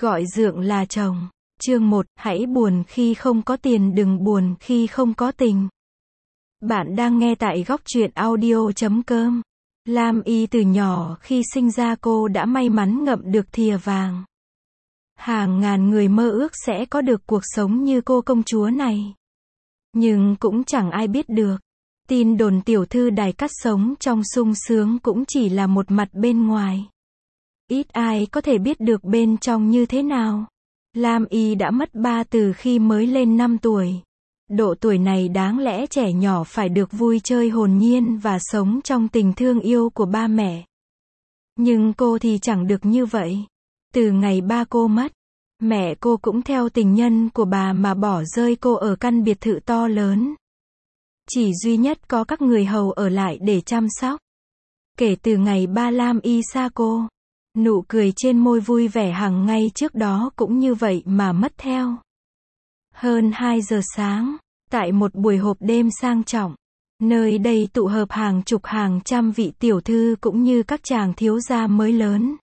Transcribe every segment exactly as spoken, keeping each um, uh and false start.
Gọi dượng là chồng. Chương một, hãy buồn khi không có tiền, đừng buồn khi không có tình. Bạn đang nghe tại góc truyện audio chấm com. Lam Y từ nhỏ khi sinh ra cô đã may mắn ngậm được thìa vàng. Hàng ngàn người mơ ước sẽ có được cuộc sống như cô công chúa này. Nhưng cũng chẳng ai biết được. Tin đồn tiểu thư đài cát sống trong sung sướng cũng chỉ là một mặt bên ngoài. Ít ai có thể biết được bên trong như thế nào. Lam Y đã mất ba từ khi mới lên năm tuổi. Độ tuổi này đáng lẽ trẻ nhỏ phải được vui chơi hồn nhiên và sống trong tình thương yêu của ba mẹ. Nhưng cô thì chẳng được như vậy. Từ ngày ba cô mất, mẹ cô cũng theo tình nhân của bà mà bỏ rơi cô ở căn biệt thự to lớn. Chỉ duy nhất có các người hầu ở lại để chăm sóc. Kể từ ngày ba Lam Y xa cô, nụ cười trên môi vui vẻ hàng ngày trước đó cũng như vậy mà mất theo. Hơn hai giờ sáng, tại một buổi họp đêm sang trọng, nơi đây tụ hợp hàng chục hàng trăm vị tiểu thư cũng như các chàng thiếu gia mới lớn.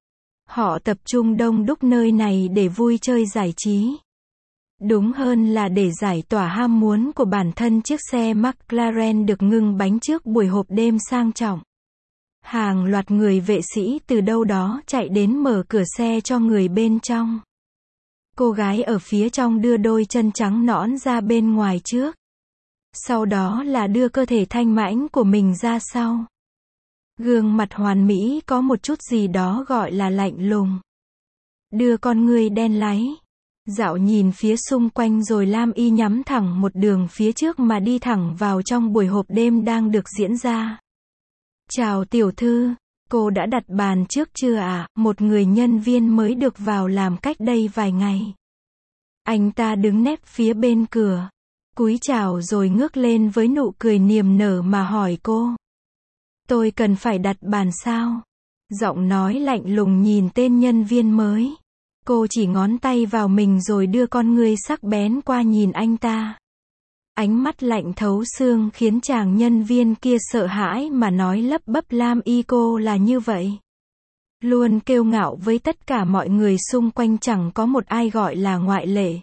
Họ tập trung đông đúc nơi này để vui chơi giải trí. Đúng hơn là để giải tỏa ham muốn của bản thân. Chiếc xe McLaren được ngưng bánh trước buổi họp đêm sang trọng. Hàng loạt người vệ sĩ từ đâu đó chạy đến mở cửa xe cho người bên trong. Cô gái ở phía trong đưa đôi chân trắng nõn ra bên ngoài trước. Sau đó là đưa cơ thể thanh mãnh của mình ra sau. Gương mặt hoàn mỹ có một chút gì đó gọi là lạnh lùng. Đưa con người đen láy. Dạo nhìn phía xung quanh rồi Lam Y nhắm thẳng một đường phía trước mà đi thẳng vào trong buổi họp đêm đang được diễn ra. Chào tiểu thư, cô đã đặt bàn trước chưa ạ? À? Một người nhân viên mới được vào làm cách đây vài ngày. Anh ta đứng nép phía bên cửa, cúi chào rồi ngước lên với nụ cười niềm nở mà hỏi cô. Tôi cần phải đặt bàn sao? Giọng nói lạnh lùng nhìn tên nhân viên mới. Cô chỉ ngón tay vào mình rồi đưa con ngươi sắc bén qua nhìn anh ta. Ánh mắt lạnh thấu xương khiến chàng nhân viên kia sợ hãi mà nói lắp bắp Lam Y cô là như vậy. Luôn kiêu ngạo với tất cả mọi người xung quanh, chẳng có một ai gọi là ngoại lệ.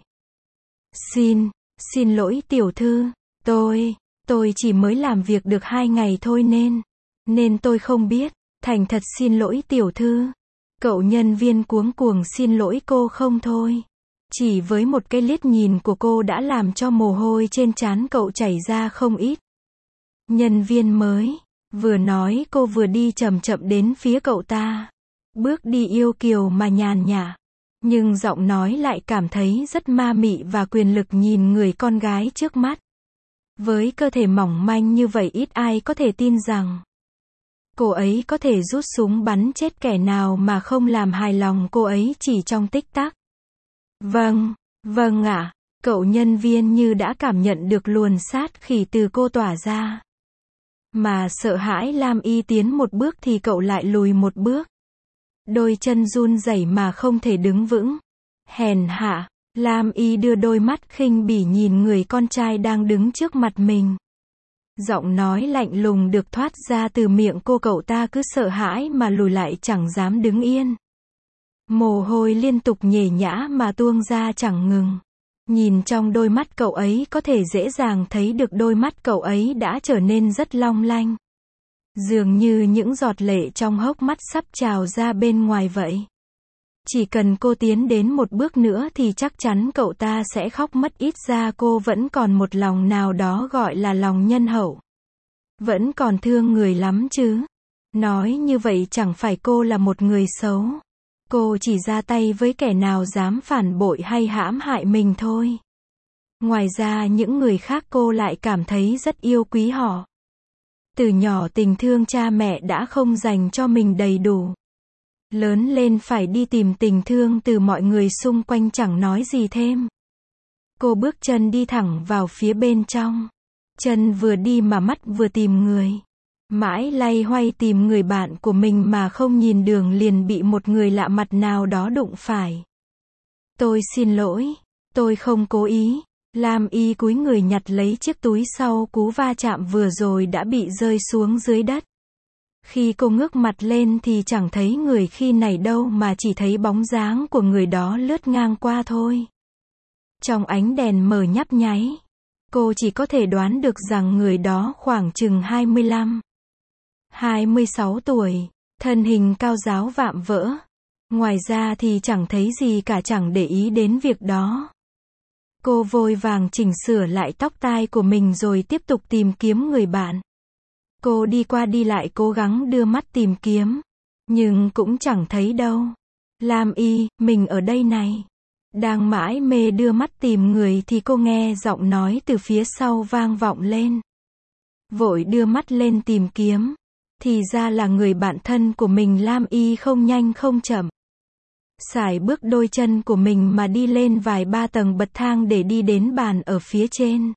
Xin, xin lỗi tiểu thư, tôi, tôi chỉ mới làm việc được hai ngày thôi nên, nên tôi không biết, thành thật xin lỗi tiểu thư. Cậu nhân viên cuống cuồng xin lỗi cô không thôi. Chỉ với một cái liếc nhìn của cô đã làm cho mồ hôi trên trán cậu chảy ra không ít. Nhân viên mới, vừa nói cô vừa đi chậm chậm đến phía cậu ta. Bước đi yêu kiều mà nhàn nhã. Nhưng giọng nói lại cảm thấy rất ma mị và quyền lực nhìn người con gái trước mắt. Với cơ thể mỏng manh như vậy ít ai có thể tin rằng cô ấy có thể rút súng bắn chết kẻ nào mà không làm hài lòng cô ấy chỉ trong tích tắc. Vâng, vâng ạ, cậu nhân viên như đã cảm nhận được luồn sát khí từ cô tỏa ra. Mà sợ hãi Lam Y tiến một bước thì cậu lại lùi một bước. Đôi chân run rẩy mà không thể đứng vững. Hèn hạ, Lam Y đưa đôi mắt khinh bỉ nhìn người con trai đang đứng trước mặt mình. Giọng nói lạnh lùng được thoát ra từ miệng cô, cậu ta cứ sợ hãi mà lùi lại chẳng dám đứng yên. Mồ hôi liên tục nhễ nhã mà tuôn ra chẳng ngừng. Nhìn trong đôi mắt cậu ấy có thể dễ dàng thấy được đôi mắt cậu ấy đã trở nên rất long lanh. Dường như những giọt lệ trong hốc mắt sắp trào ra bên ngoài vậy. Chỉ cần cô tiến đến một bước nữa thì chắc chắn cậu ta sẽ khóc mất. Ít ra cô vẫn còn một lòng nào đó gọi là lòng nhân hậu. Vẫn còn thương người lắm chứ. Nói như vậy chẳng phải cô là một người xấu. Cô chỉ ra tay với kẻ nào dám phản bội hay hãm hại mình thôi. Ngoài ra những người khác cô lại cảm thấy rất yêu quý họ. Từ nhỏ tình thương cha mẹ đã không dành cho mình đầy đủ. Lớn lên phải đi tìm tình thương từ mọi người xung quanh chẳng nói gì thêm. Cô bước chân đi thẳng vào phía bên trong. Chân vừa đi mà mắt vừa tìm người. Mãi loay hoay tìm người bạn của mình mà không nhìn đường liền bị một người lạ mặt nào đó đụng phải. Tôi xin lỗi, tôi không cố ý. Lam Y cúi người nhặt lấy chiếc túi sau cú va chạm vừa rồi đã bị rơi xuống dưới đất. Khi cô ngước mặt lên thì chẳng thấy người khi này đâu mà chỉ thấy bóng dáng của người đó lướt ngang qua thôi. Trong ánh đèn mờ nhấp nháy, cô chỉ có thể đoán được rằng người đó khoảng chừng hai mươi lăm, hai mươi sáu tuổi, thân hình cao ráo vạm vỡ. Ngoài ra thì chẳng thấy gì cả, chẳng để ý đến việc đó. Cô vội vàng chỉnh sửa lại tóc tai của mình rồi tiếp tục tìm kiếm người bạn. Cô đi qua đi lại cố gắng đưa mắt tìm kiếm, nhưng cũng chẳng thấy đâu. Lam Y, mình ở đây này. Đang mãi mê đưa mắt tìm người thì cô nghe giọng nói từ phía sau vang vọng lên. Vội đưa mắt lên tìm kiếm, thì ra là người bạn thân của mình. Lam Y không nhanh không chậm, sải bước đôi chân của mình mà đi lên vài ba tầng bậc thang để đi đến bàn ở phía trên.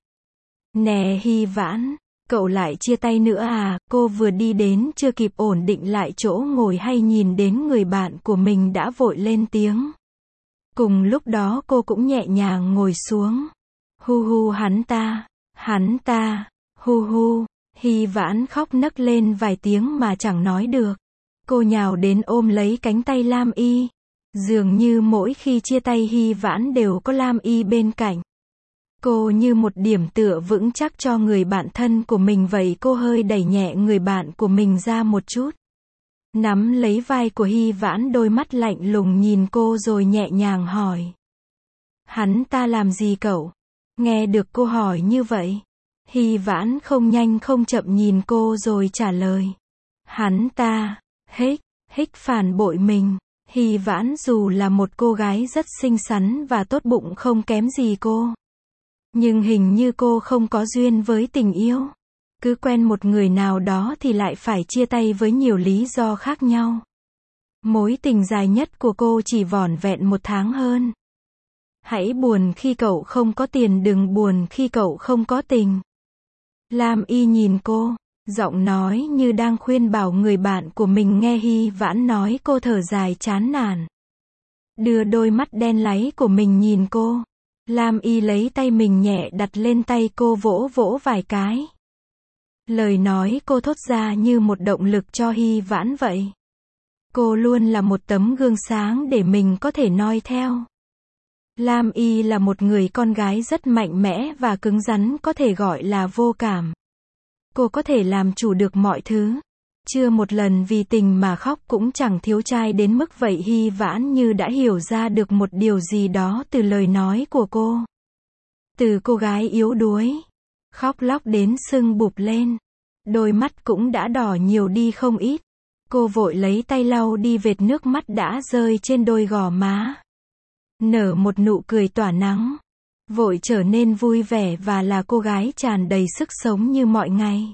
Nè Hy Vãn, cậu lại chia tay nữa à? Cô vừa đi đến chưa kịp ổn định lại chỗ ngồi hay nhìn đến người bạn của mình đã vội lên tiếng. Cùng lúc đó cô cũng nhẹ nhàng ngồi xuống. Hu hu hắn ta, hắn ta, hu hu. Hy Vãn khóc nấc lên vài tiếng mà chẳng nói được. Cô nhào đến ôm lấy cánh tay Lam Y. Dường như mỗi khi chia tay Hy Vãn đều có Lam Y bên cạnh. Cô như một điểm tựa vững chắc cho người bạn thân của mình vậy. Cô hơi đẩy nhẹ người bạn của mình ra một chút, nắm lấy vai của Hy Vãn, đôi mắt lạnh lùng nhìn cô rồi nhẹ nhàng hỏi. Hắn ta làm gì cậu? Nghe được cô hỏi như vậy, Hy Vãn không nhanh không chậm nhìn cô rồi trả lời. Hắn ta, hích, hích phản bội mình. Hy Vãn dù là một cô gái rất xinh xắn và tốt bụng không kém gì cô, nhưng hình như cô không có duyên với tình yêu. Cứ quen một người nào đó thì lại phải chia tay với nhiều lý do khác nhau. Mối tình dài nhất của cô chỉ vỏn vẹn một tháng hơn. Hãy buồn khi cậu không có tiền, đừng buồn khi cậu không có tình. Lam Y nhìn cô, giọng nói như đang khuyên bảo người bạn của mình. Nghe Hy Vãn nói, cô thở dài chán nản, đưa đôi mắt đen láy của mình nhìn cô. Lam Y lấy tay mình nhẹ đặt lên tay cô, vỗ vỗ vài cái. Lời nói cô thốt ra như một động lực cho Hy Vãn vậy. Cô luôn là một tấm gương sáng để mình có thể noi theo. Lam Y là một người con gái rất mạnh mẽ và cứng rắn, có thể gọi là vô cảm. Cô có thể làm chủ được mọi thứ. Chưa một lần vì tình mà khóc, cũng chẳng thiếu trai đến mức vậy. Hy Vãn như đã hiểu ra được một điều gì đó từ lời nói của cô. Từ cô gái yếu đuối, khóc lóc đến sưng bụp lên, đôi mắt cũng đã đỏ nhiều đi không ít. Cô vội lấy tay lau đi vệt nước mắt đã rơi trên đôi gò má, nở một nụ cười tỏa nắng, vội trở nên vui vẻ và là cô gái tràn đầy sức sống như mọi ngày.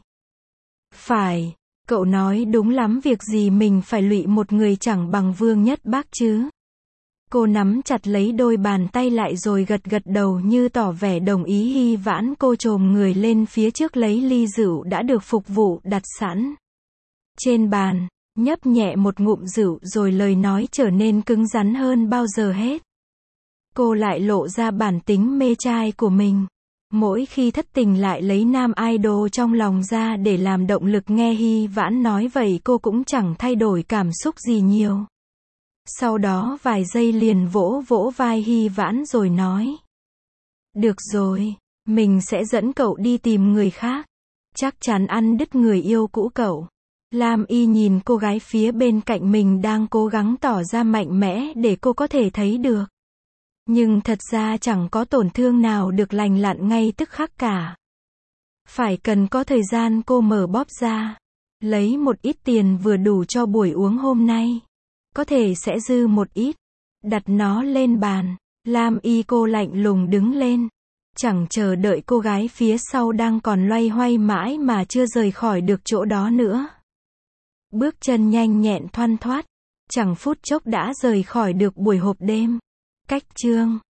Phải, cậu nói đúng lắm, việc gì mình phải lụy một người chẳng bằng Vương Nhất Bác chứ. Cô nắm chặt lấy đôi bàn tay lại rồi gật gật đầu như tỏ vẻ đồng ý. Hy Vãn cô chồm người lên phía trước lấy ly rượu đã được phục vụ đặt sẵn trên bàn, nhấp nhẹ một ngụm rượu rồi lời nói trở nên cứng rắn hơn bao giờ hết. Cô lại lộ ra bản tính mê trai của mình. Mỗi khi thất tình lại lấy nam idol trong lòng ra để làm động lực. Nghe Hy Vãn nói vậy cô cũng chẳng thay đổi cảm xúc gì nhiều. Sau đó vài giây liền vỗ vỗ vai Hy Vãn rồi nói. Được rồi, mình sẽ dẫn cậu đi tìm người khác. Chắc chắn ăn đứt người yêu cũ cậu. Lam Y nhìn cô gái phía bên cạnh mình đang cố gắng tỏ ra mạnh mẽ để cô có thể thấy được. Nhưng thật ra chẳng có tổn thương nào được lành lặn ngay tức khắc cả. Phải cần có thời gian. Cô mở bóp ra, lấy một ít tiền vừa đủ cho buổi uống hôm nay. Có thể sẽ dư một ít. Đặt nó lên bàn. Lam Y cô lạnh lùng đứng lên. Chẳng chờ đợi cô gái phía sau đang còn loay hoay mãi mà chưa rời khỏi được chỗ đó nữa. Bước chân nhanh nhẹn thoăn thoắt, chẳng phút chốc đã rời khỏi được buổi họp đêm. Cách chương